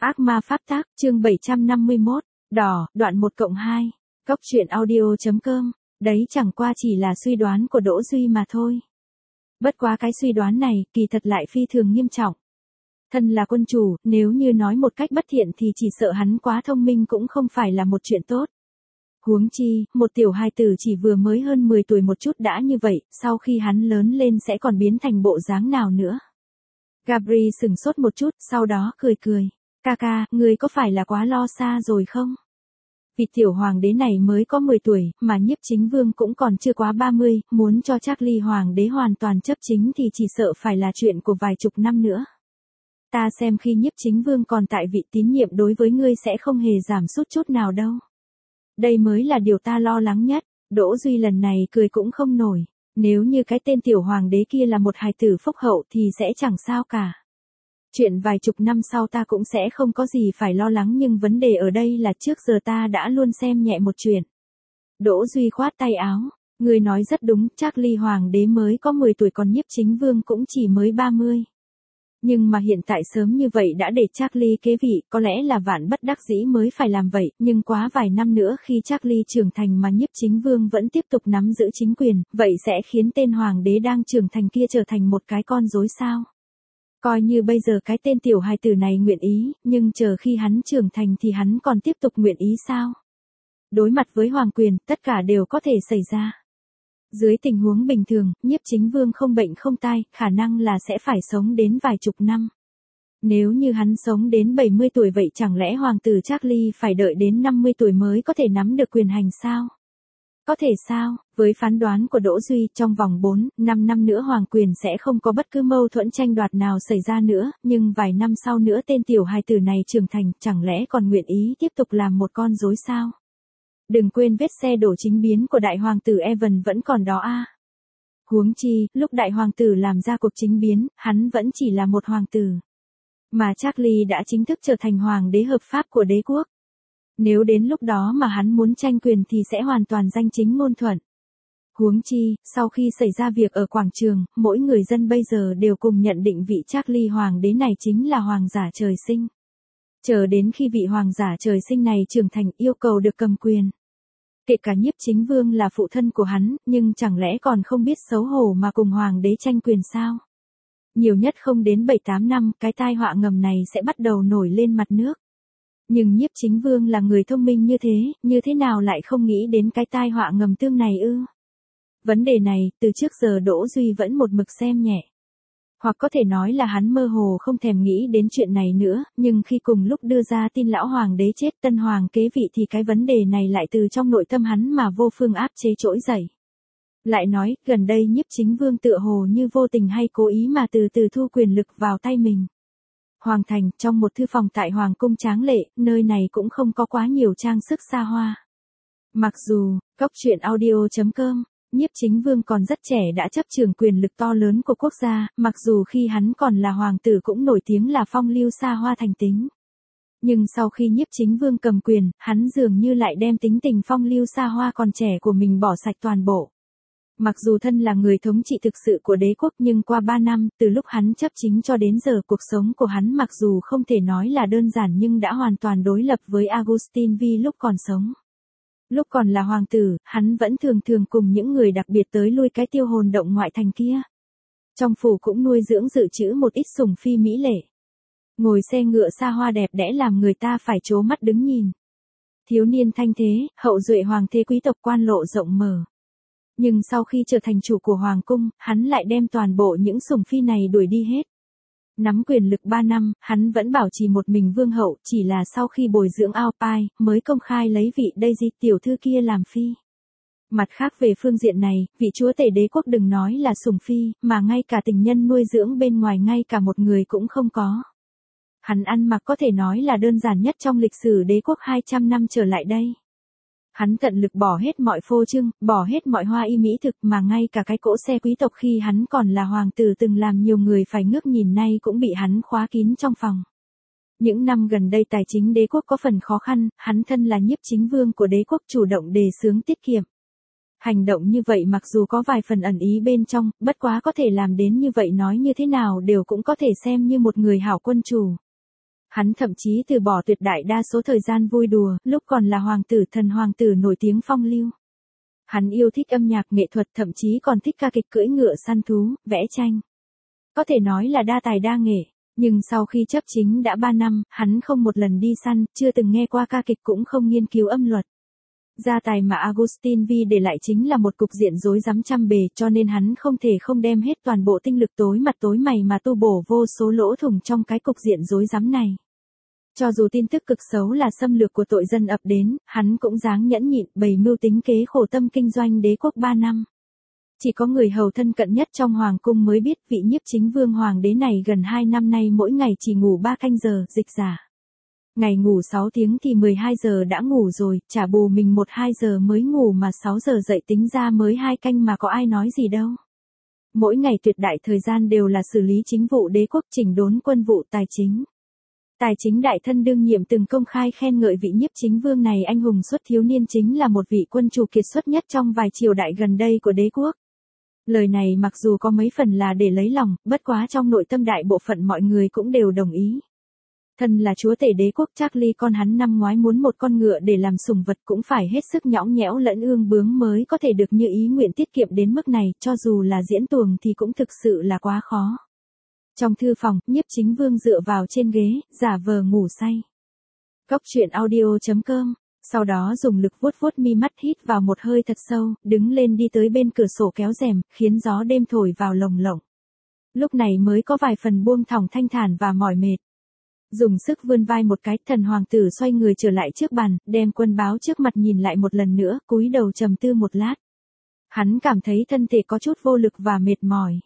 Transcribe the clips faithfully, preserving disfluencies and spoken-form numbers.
Ác ma pháp tác, chương bảy trăm năm mươi mốt, đỏ, đoạn một cộng hai. Cốc truyện audio chấm com, đấy chẳng qua chỉ là suy đoán của Đỗ Duy mà thôi. Bất quá cái suy đoán này, kỳ thật lại phi thường nghiêm trọng. Thân là quân chủ, nếu như nói một cách bất thiện thì chỉ sợ hắn quá thông minh cũng không phải là một chuyện tốt. Huống chi, một tiểu hài tử chỉ vừa mới hơn mười tuổi một chút đã như vậy, sau khi hắn lớn lên sẽ còn biến thành bộ dáng nào nữa. Gabri sừng sốt một chút, sau đó cười cười. Ca ca, ngươi có phải là quá lo xa rồi không? Vì tiểu hoàng đế này mới có mười tuổi, mà Nhiếp Chính Vương cũng còn chưa quá ba mươi, muốn cho Charlie hoàng đế hoàn toàn chấp chính thì chỉ sợ phải là chuyện của vài chục năm nữa. Ta xem khi Nhiếp Chính Vương còn tại vị tín nhiệm đối với ngươi sẽ không hề giảm sút chút nào đâu. Đây mới là điều ta lo lắng nhất. Đỗ Duy lần này cười cũng không nổi. Nếu như cái tên tiểu hoàng đế kia là một hài tử phúc hậu thì sẽ chẳng sao cả. Chuyện vài chục năm sau ta cũng sẽ không có gì phải lo lắng, nhưng vấn đề ở đây là trước giờ ta đã luôn xem nhẹ một chuyện. Đỗ Duy khoát tay áo, người nói rất đúng, Charlie hoàng đế mới có mười tuổi còn Nhiếp Chính Vương cũng chỉ mới ba mươi. Nhưng mà hiện tại sớm như vậy đã để Charlie kế vị, có lẽ là vạn bất đắc dĩ mới phải làm vậy, nhưng quá vài năm nữa khi Charlie trưởng thành mà Nhiếp Chính Vương vẫn tiếp tục nắm giữ chính quyền, vậy sẽ khiến tên hoàng đế đang trưởng thành kia trở thành một cái con rối sao? Coi như bây giờ cái tên tiểu hài tử này nguyện ý, nhưng chờ khi hắn trưởng thành thì hắn còn tiếp tục nguyện ý sao? Đối mặt với hoàng quyền, tất cả đều có thể xảy ra. Dưới tình huống bình thường, Nhiếp Chính Vương không bệnh không tai, khả năng là sẽ phải sống đến vài chục năm. Nếu như hắn sống đến bảy mươi tuổi vậy chẳng lẽ hoàng tử Charlie phải đợi đến năm mươi tuổi mới có thể nắm được quyền hành sao? Có thể sao? Với phán đoán của Đỗ Duy, trong vòng bốn, năm năm nữa hoàng quyền sẽ không có bất cứ mâu thuẫn tranh đoạt nào xảy ra nữa, nhưng vài năm sau nữa tên tiểu hài tử này trưởng thành, chẳng lẽ còn nguyện ý tiếp tục làm một con rối sao? Đừng quên vết xe đổ chính biến của đại hoàng tử Evan vẫn còn đó a. À. Huống chi, lúc đại hoàng tử làm ra cuộc chính biến, hắn vẫn chỉ là một hoàng tử. Mà Charlie đã chính thức trở thành hoàng đế hợp pháp của đế quốc. Nếu đến lúc đó mà hắn muốn tranh quyền thì sẽ hoàn toàn danh chính ngôn thuận. Huống chi, sau khi xảy ra việc ở quảng trường, mỗi người dân bây giờ đều cùng nhận định vị Charlie hoàng đế này chính là hoàng giả trời sinh. Chờ đến khi vị hoàng giả trời sinh này trưởng thành yêu cầu được cầm quyền. Kể cả Nhiếp Chính Vương là phụ thân của hắn, nhưng chẳng lẽ còn không biết xấu hổ mà cùng hoàng đế tranh quyền sao? Nhiều nhất không đến bảy tám năm, cái tai họa ngầm này sẽ bắt đầu nổi lên mặt nước. Nhưng Nhiếp Chính Vương là người thông minh như thế, như thế nào lại không nghĩ đến cái tai họa ngầm tương này ư? Vấn đề này, từ trước giờ Đỗ Duy vẫn một mực xem nhẹ. Hoặc có thể nói là hắn mơ hồ không thèm nghĩ đến chuyện này nữa, nhưng khi cùng lúc đưa ra tin lão hoàng đế chết tân hoàng kế vị thì cái vấn đề này lại từ trong nội tâm hắn mà vô phương áp chế trỗi dậy. Lại nói, gần đây Nhiếp Chính Vương tựa hồ như vô tình hay cố ý mà từ từ thu quyền lực vào tay mình. Hoàng thành, trong một thư phòng tại Hoàng cung tráng lệ, nơi này cũng không có quá nhiều trang sức xa hoa. Mặc dù, cốc truyện audio chấm com, Nhiếp Chính Vương còn rất trẻ đã chấp trường quyền lực to lớn của quốc gia, mặc dù khi hắn còn là hoàng tử cũng nổi tiếng là phong lưu xa hoa thành tính. Nhưng sau khi Nhiếp Chính Vương cầm quyền, hắn dường như lại đem tính tình phong lưu xa hoa còn trẻ của mình bỏ sạch toàn bộ. Mặc dù thân là người thống trị thực sự của đế quốc nhưng qua ba năm, từ lúc hắn chấp chính cho đến giờ cuộc sống của hắn mặc dù không thể nói là đơn giản nhưng đã hoàn toàn đối lập với Augustin vì lúc còn sống. Lúc còn là hoàng tử, hắn vẫn thường thường cùng những người đặc biệt tới lui cái tiêu hồn động ngoại thành kia. Trong phủ cũng nuôi dưỡng dự trữ một ít sủng phi mỹ lệ. Ngồi xe ngựa xa hoa đẹp đẽ làm người ta phải trố mắt đứng nhìn. Thiếu niên thanh thế, hậu duệ hoàng thế quý tộc quan lộ rộng mở. Nhưng sau khi trở thành chủ của hoàng cung, hắn lại đem toàn bộ những sủng phi này đuổi đi hết. Nắm quyền lực ba năm, hắn vẫn bảo trì một mình vương hậu, chỉ là sau khi bồi dưỡng Alpine, mới công khai lấy vị Daisy tiểu thư kia làm phi. Mặt khác về phương diện này, vị chúa tể đế quốc đừng nói là sủng phi, mà ngay cả tình nhân nuôi dưỡng bên ngoài ngay cả một người cũng không có. Hắn ăn mặc có thể nói là đơn giản nhất trong lịch sử đế quốc hai trăm năm trở lại đây. Hắn tận lực bỏ hết mọi phô trương, bỏ hết mọi hoa y mỹ thực mà ngay cả cái cỗ xe quý tộc khi hắn còn là hoàng tử từng làm nhiều người phải ngước nhìn nay cũng bị hắn khóa kín trong phòng. Những năm gần đây tài chính đế quốc có phần khó khăn, hắn thân là Nhiếp Chính Vương của đế quốc chủ động đề xướng tiết kiệm. Hành động như vậy mặc dù có vài phần ẩn ý bên trong, bất quá có thể làm đến như vậy nói như thế nào đều cũng có thể xem như một người hảo quân chủ. Hắn thậm chí từ bỏ tuyệt đại đa số thời gian vui đùa, lúc còn là hoàng tử thần hoàng tử nổi tiếng phong lưu. Hắn yêu thích âm nhạc nghệ thuật, thậm chí còn thích ca kịch, cưỡi ngựa săn thú, vẽ tranh. Có thể nói là đa tài đa nghệ, nhưng sau khi chấp chính đã ba năm, hắn không một lần đi săn, chưa từng nghe qua ca kịch, cũng không nghiên cứu âm luật. Gia tài mà Agustin Vi để lại chính là một cục diện rối rắm trăm bề, cho nên hắn không thể không đem hết toàn bộ tinh lực tối mặt tối mày mà tu bổ vô số lỗ thủng trong cái cục diện rối rắm này. Cho dù tin tức cực xấu là xâm lược của tội dân ập đến, hắn cũng dáng nhẫn nhịn, bày mưu tính kế khổ tâm kinh doanh đế quốc ba năm. Chỉ có người hầu thân cận nhất trong hoàng cung mới biết vị nhiếp chính vương hoàng đế này gần hai năm nay mỗi ngày chỉ ngủ ba canh giờ, dịch giả. Ngày ngủ sáu tiếng thì mười hai giờ đã ngủ rồi, trả bù mình một hai giờ mới ngủ mà sáu giờ dậy tính ra mới hai canh mà có ai nói gì đâu. Mỗi ngày tuyệt đại thời gian đều là xử lý chính vụ đế quốc, chỉnh đốn quân vụ tài chính. Tài chính đại thân đương nhiệm từng công khai khen ngợi vị nhiếp chính vương này anh hùng xuất thiếu niên, chính là một vị quân chủ kiệt xuất nhất trong vài triều đại gần đây của đế quốc. Lời này mặc dù có mấy phần là để lấy lòng, bất quá trong nội tâm đại bộ phận mọi người cũng đều đồng ý. Thân là chúa tể đế quốc, Charlie con hắn năm ngoái muốn một con ngựa để làm sủng vật cũng phải hết sức nhõng nhẽo lẫn ương bướng mới có thể được như ý nguyện, tiết kiệm đến mức này, cho dù là diễn tuồng thì cũng thực sự là quá khó. Trong thư phòng, nhiếp chính vương dựa vào trên ghế, giả vờ ngủ say. Cốc truyện audio chấm com, sau đó dùng lực vuốt vuốt mi mắt, hít vào một hơi thật sâu, đứng lên đi tới bên cửa sổ kéo rèm, khiến gió đêm thổi vào lồng lộng. Lúc này mới có vài phần buông thòng thanh thản và mỏi mệt. Dùng sức vươn vai một cái, thần hoàng tử xoay người trở lại trước bàn, đem quân báo trước mặt nhìn lại một lần nữa, cúi đầu trầm tư một lát. Hắn cảm thấy thân thể có chút vô lực và mệt mỏi.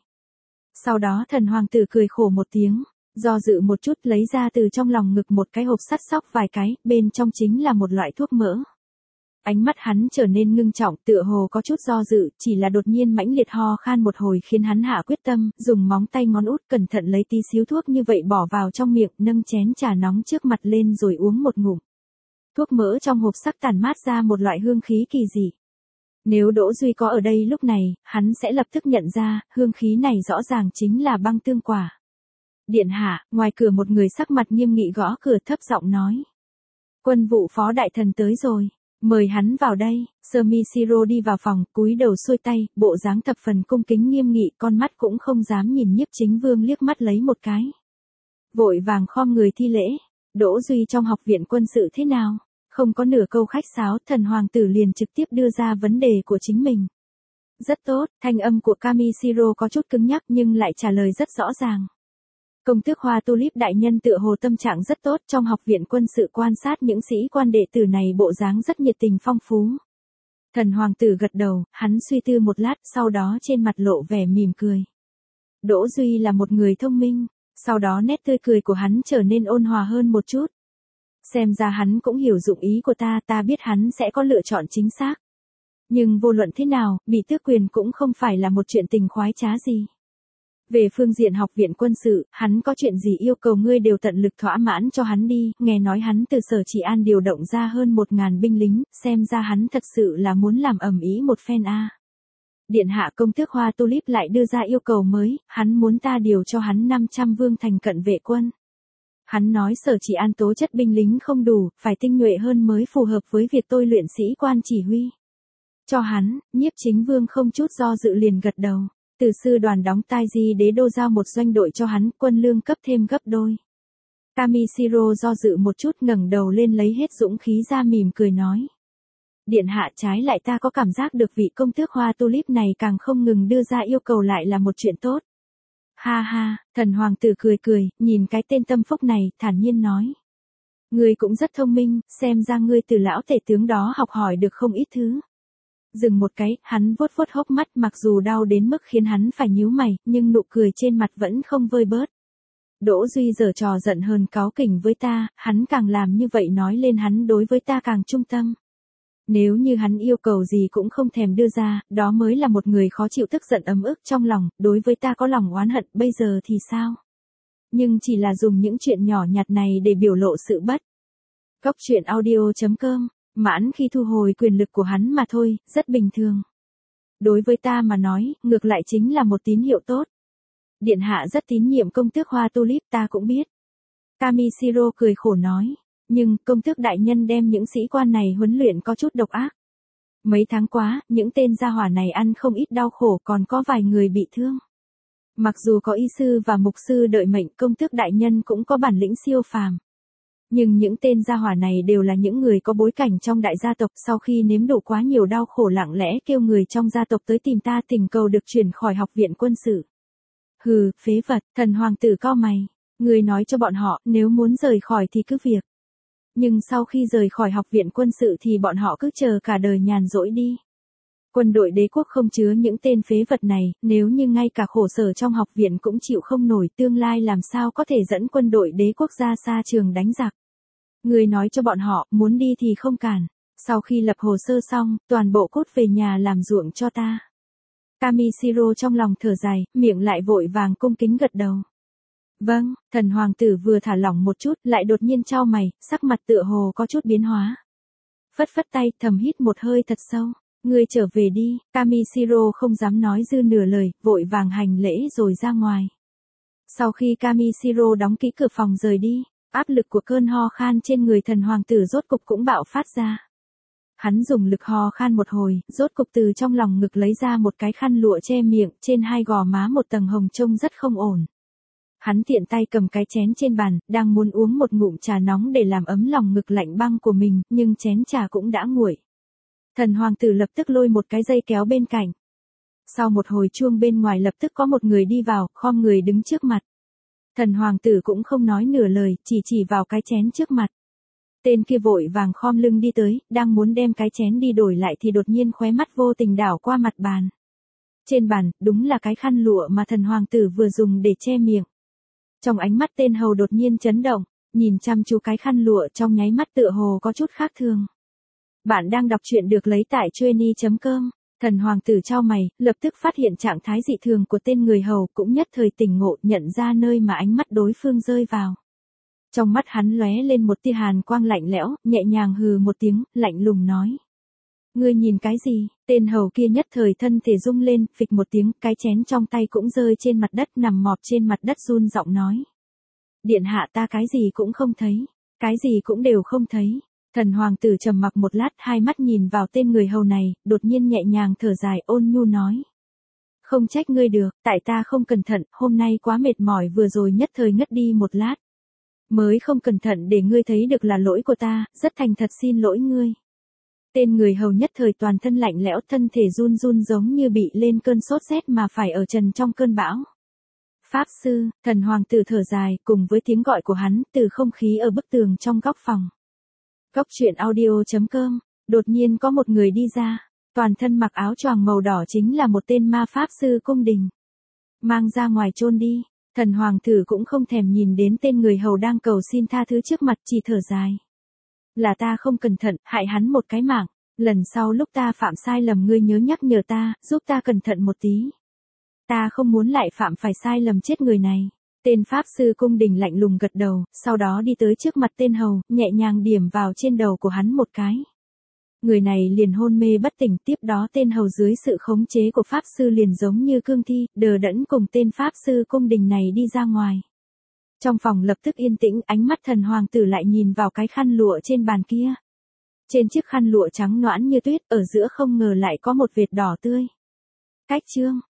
Sau đó thần hoàng tử cười khổ một tiếng, do dự một chút lấy ra từ trong lòng ngực một cái hộp sắt sóc vài cái, bên trong chính là một loại thuốc mỡ. Ánh mắt hắn trở nên ngưng trọng, tựa hồ có chút do dự, chỉ là đột nhiên mãnh liệt ho khan một hồi khiến hắn hạ quyết tâm, dùng móng tay ngón út cẩn thận lấy tí xíu thuốc như vậy bỏ vào trong miệng, nâng chén trà nóng trước mặt lên rồi uống một ngụm. Thuốc mỡ trong hộp sắc tản mát ra một loại hương khí kỳ dị. Nếu Đỗ Duy có ở đây lúc này, hắn sẽ lập tức nhận ra, hương khí này rõ ràng chính là băng tương quả. Điện hạ, ngoài cửa một người sắc mặt nghiêm nghị gõ cửa, thấp giọng nói. Quân vụ phó đại thần tới rồi, mời hắn vào đây. Sơ Mi Siro đi vào phòng, cúi đầu xuôi tay, bộ dáng thập phần cung kính nghiêm nghị, con mắt cũng không dám nhìn nhiếp chính vương liếc mắt lấy một cái. Vội vàng khom người thi lễ. Đỗ Duy trong học viện quân sự thế nào? Không có nửa câu khách sáo, thần hoàng tử liền trực tiếp đưa ra vấn đề của chính mình. Rất tốt, thanh âm của Kamishiro có chút cứng nhắc nhưng lại trả lời rất rõ ràng. Công tước Hoa Tulip đại nhân tựa hồ tâm trạng rất tốt, trong học viện quân sự quan sát những sĩ quan đệ tử này bộ dáng rất nhiệt tình phong phú. Thần hoàng tử gật đầu, hắn suy tư một lát, sau đó trên mặt lộ vẻ mỉm cười. Đỗ Duy là một người thông minh, sau đó nét tươi cười của hắn trở nên ôn hòa hơn một chút. Xem ra hắn cũng hiểu dụng ý của ta, ta biết hắn sẽ có lựa chọn chính xác. Nhưng vô luận thế nào, bị tước quyền cũng không phải là một chuyện tình khoái trá gì. Về phương diện học viện quân sự, hắn có chuyện gì yêu cầu ngươi đều tận lực thỏa mãn cho hắn đi, nghe nói hắn từ Sở Chỉ An điều động ra hơn một ngàn binh lính, xem ra hắn thật sự là muốn làm ầm ĩ một phen a. À. Điện hạ công tước Hoa Tulip lại đưa ra yêu cầu mới, hắn muốn ta điều cho hắn năm trăm vương thành cận vệ quân. Hắn nói Sở Chỉ An tố chất binh lính không đủ, phải tinh nhuệ hơn mới phù hợp với việc tôi luyện sĩ quan chỉ huy. Cho hắn, nhiếp chính vương không chút do dự liền gật đầu. Từ sư đoàn đóng tai di đế đô giao một doanh đội cho hắn, quân lương cấp thêm gấp đôi. Kamishiro do dự một chút, ngẩng đầu lên lấy hết dũng khí ra mỉm cười nói. Điện hạ, trái lại ta có cảm giác được vị công tước Hoa Tulip này càng không ngừng đưa ra yêu cầu lại là một chuyện tốt. Ha ha, thần hoàng tử cười cười, nhìn cái tên tâm phúc này, thản nhiên nói. Ngươi cũng rất thông minh, xem ra ngươi từ lão tể tướng đó học hỏi được không ít thứ. Dừng một cái, hắn vuốt vuốt hốc mắt, mặc dù đau đến mức khiến hắn phải nhíu mày, nhưng nụ cười trên mặt vẫn không vơi bớt. Đỗ Duy giở trò giận hờn cáu kỉnh với ta, hắn càng làm như vậy nói lên hắn đối với ta càng trung tâm. Nếu như hắn yêu cầu gì cũng không thèm đưa ra, đó mới là một người khó chịu, tức giận ấm ức trong lòng, đối với ta có lòng oán hận, bây giờ thì sao? Nhưng chỉ là dùng những chuyện nhỏ nhặt này để biểu lộ sự bất. Cốc truyện audio chấm com, mãn khi thu hồi quyền lực của hắn mà thôi, rất bình thường. Đối với ta mà nói, ngược lại chính là một tín hiệu tốt. Điện hạ rất tín nhiệm công tước Hoa Tulip, ta cũng biết. Kamishiro cười khổ nói. Nhưng, công tước đại nhân đem những sĩ quan này huấn luyện có chút độc ác. Mấy tháng quá, những tên gia hỏa này ăn không ít đau khổ, còn có vài người bị thương. Mặc dù có y sư và mục sư đợi mệnh, công tước đại nhân cũng có bản lĩnh siêu phàm. Nhưng những tên gia hỏa này đều là những người có bối cảnh trong đại gia tộc, sau khi nếm đủ quá nhiều đau khổ lặng lẽ kêu người trong gia tộc tới tìm ta thỉnh cầu được chuyển khỏi học viện quân sự. Hừ, phế vật, thần hoàng tử cau mày. Người nói cho bọn họ, nếu muốn rời khỏi thì cứ việc. Nhưng sau khi rời khỏi học viện quân sự thì bọn họ cứ chờ cả đời nhàn rỗi đi. Quân đội đế quốc không chứa những tên phế vật này, nếu như ngay cả khổ sở trong học viện cũng chịu không nổi, tương lai làm sao có thể dẫn quân đội đế quốc ra xa trường đánh giặc. Người nói cho bọn họ, muốn đi thì không cản. Sau khi lập hồ sơ xong, toàn bộ cút về nhà làm ruộng cho ta. Kamishiro trong lòng thở dài, miệng lại vội vàng cung kính gật đầu. Vâng, thần hoàng tử vừa thả lỏng một chút, lại đột nhiên chau mày, sắc mặt tựa hồ có chút biến hóa. Phất phất tay, thầm hít một hơi thật sâu. Ngươi trở về đi, Kamishiro không dám nói dư nửa lời, vội vàng hành lễ rồi ra ngoài. Sau khi Kamishiro đóng kỹ cửa phòng rời đi, áp lực của cơn ho khan trên người thần hoàng tử rốt cục cũng bạo phát ra. Hắn dùng lực ho khan một hồi, rốt cục từ trong lòng ngực lấy ra một cái khăn lụa che miệng, trên hai gò má một tầng hồng trông rất không ổn. Hắn tiện tay cầm cái chén trên bàn, đang muốn uống một ngụm trà nóng để làm ấm lòng ngực lạnh băng của mình, nhưng chén trà cũng đã nguội. Thần hoàng tử lập tức lôi một cái dây kéo bên cạnh. Sau một hồi chuông bên ngoài lập tức có một người đi vào, khom người đứng trước mặt. Thần hoàng tử cũng không nói nửa lời, chỉ chỉ vào cái chén trước mặt. Tên kia vội vàng khom lưng đi tới, đang muốn đem cái chén đi đổi lại thì đột nhiên khóe mắt vô tình đảo qua mặt bàn. Trên bàn, đúng là cái khăn lụa mà thần hoàng tử vừa dùng để che miệng. Trong ánh mắt tên hầu đột nhiên chấn động, nhìn chăm chú cái khăn lụa trong nháy mắt tựa hồ có chút khác thường. Bạn đang đọc truyện được lấy tại trueny chấm com. Thần hoàng tử chau mày, lập tức phát hiện trạng thái dị thường của tên người hầu, cũng nhất thời tỉnh ngộ, nhận ra nơi mà ánh mắt đối phương rơi vào. Trong mắt hắn lóe lên một tia hàn quang lạnh lẽo, nhẹ nhàng hừ một tiếng, lạnh lùng nói. Ngươi nhìn cái gì? Tên hầu kia nhất thời thân thể rung lên, phịch một tiếng, cái chén trong tay cũng rơi trên mặt đất, nằm mọp trên mặt đất run giọng nói. Điện hạ, ta cái gì cũng không thấy, cái gì cũng đều không thấy. Thần hoàng tử trầm mặc một lát, hai mắt nhìn vào tên người hầu này, đột nhiên nhẹ nhàng thở dài, ôn nhu nói. Không trách ngươi được, tại ta không cẩn thận, hôm nay quá mệt mỏi, vừa rồi nhất thời ngất đi một lát. Mới không cẩn thận để ngươi thấy được là lỗi của ta, rất thành thật xin lỗi ngươi. Tên người hầu nhất thời toàn thân lạnh lẽo, thân thể run run giống như bị lên cơn sốt rét mà phải ở trần trong cơn bão. Pháp sư, thần hoàng tử thở dài, cùng với tiếng gọi của hắn, từ không khí ở bức tường trong góc phòng. Góc truyện audio chấm com, đột nhiên có một người đi ra, toàn thân mặc áo choàng màu đỏ chính là một tên ma pháp sư cung đình. Mang ra ngoài chôn đi, thần hoàng tử cũng không thèm nhìn đến tên người hầu đang cầu xin tha thứ trước mặt, chỉ thở dài. Là ta không cẩn thận, hại hắn một cái mạng, lần sau lúc ta phạm sai lầm ngươi nhớ nhắc nhở ta, giúp ta cẩn thận một tí. Ta không muốn lại phạm phải sai lầm chết người này. Tên pháp sư cung đình lạnh lùng gật đầu, sau đó đi tới trước mặt tên hầu, nhẹ nhàng điểm vào trên đầu của hắn một cái. Người này liền hôn mê bất tỉnh, tiếp đó tên hầu dưới sự khống chế của pháp sư liền giống như cương thi, đờ đẫn cùng tên pháp sư cung đình này đi ra ngoài. Trong phòng lập tức yên tĩnh, ánh mắt thần hoàng tử lại nhìn vào cái khăn lụa trên bàn kia. Trên chiếc khăn lụa trắng nõn như tuyết, ở giữa không ngờ lại có một vệt đỏ tươi. Cách chương